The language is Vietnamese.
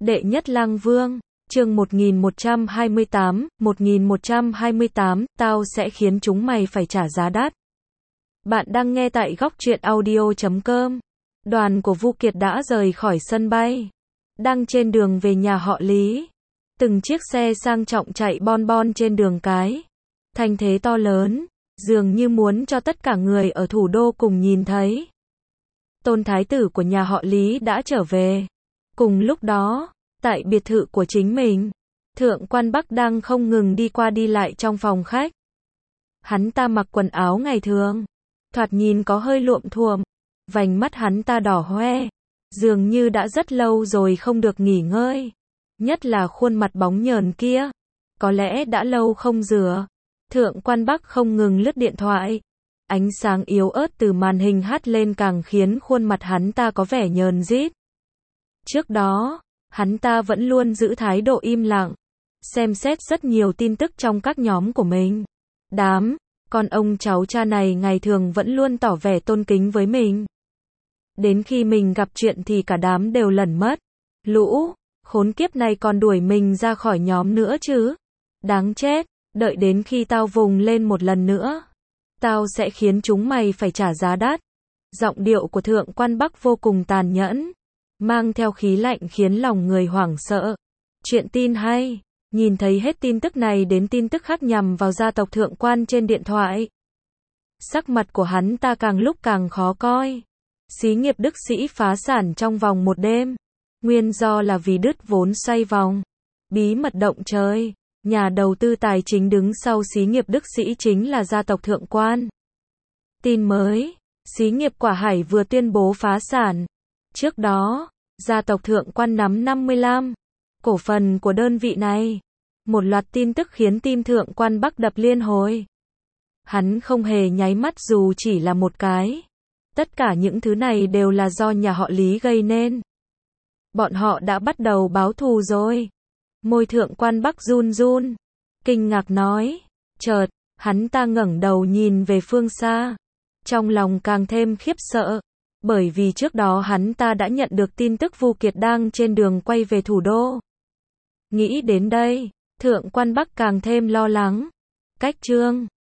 Đệ nhất lang vương, chương 1128, tao sẽ khiến chúng mày phải trả giá đắt. Bạn đang nghe tại góc truyện audio.com. Đoàn của Vu Kiệt đã rời khỏi sân bay, đang trên đường về nhà họ Lý. Từng chiếc xe sang trọng chạy bon bon trên đường cái, thanh thế to lớn, dường như muốn cho tất cả người ở thủ đô cùng nhìn thấy. Tôn thái tử của nhà họ Lý đã trở về. Cùng lúc đó, tại biệt thự của chính mình, Thượng quan Bắc đang không ngừng đi qua đi lại trong phòng khách. Hắn ta mặc quần áo ngày thường, thoạt nhìn có hơi luộm thuộm, vành mắt hắn ta đỏ hoe, dường như đã rất lâu rồi không được nghỉ ngơi. Nhất là khuôn mặt bóng nhờn kia, có lẽ đã lâu không rửa. Thượng quan Bắc không ngừng lướt điện thoại. Ánh sáng yếu ớt từ màn hình hắt lên càng khiến khuôn mặt hắn ta có vẻ nhờn rít. Trước đó, hắn ta vẫn luôn giữ thái độ im lặng, xem xét rất nhiều tin tức trong các nhóm của mình. Đám con ông cháu cha này ngày thường vẫn luôn tỏ vẻ tôn kính với mình. Đến khi mình gặp chuyện thì cả đám đều lẩn mất. Lũ khốn kiếp này còn đuổi mình ra khỏi nhóm nữa chứ. Đáng chết, đợi đến khi tao vùng lên một lần nữa, tao sẽ khiến chúng mày phải trả giá đắt. Giọng điệu của Thượng quan Bắc vô cùng tàn nhẫn, mang theo khí lạnh khiến lòng người hoảng sợ. Chuyện tin hay, nhìn thấy hết tin tức này đến tin tức khác nhằm vào gia tộc Thượng quan trên điện thoại. Sắc mặt của hắn ta càng lúc càng khó coi. Xí nghiệp Đức Sĩ phá sản trong vòng một đêm. Nguyên do là vì đứt vốn xoay vòng. Bí mật động trời. Nhà đầu tư tài chính đứng sau xí nghiệp Đức Sĩ chính là gia tộc Thượng quan. Tin mới, xí nghiệp Quả Hải vừa tuyên bố phá sản. Trước đó, gia tộc Thượng quan nắm 55% cổ phần của đơn vị này. Một loạt tin tức khiến tim Thượng quan Bắc đập liên hồi. Hắn không hề nháy mắt dù chỉ là một cái. Tất cả những thứ này đều là do nhà họ Lý gây nên. Bọn họ đã bắt đầu báo thù rồi. Môi Thượng quan Bắc run run, kinh ngạc nói. Chợt, hắn ta ngẩng đầu nhìn về phương xa, trong lòng càng thêm khiếp sợ, bởi vì trước đó hắn ta đã nhận được tin tức Vu Kiệt đang trên đường quay về thủ đô. Nghĩ đến đây, Thượng quan Bắc càng thêm lo lắng. Cách chương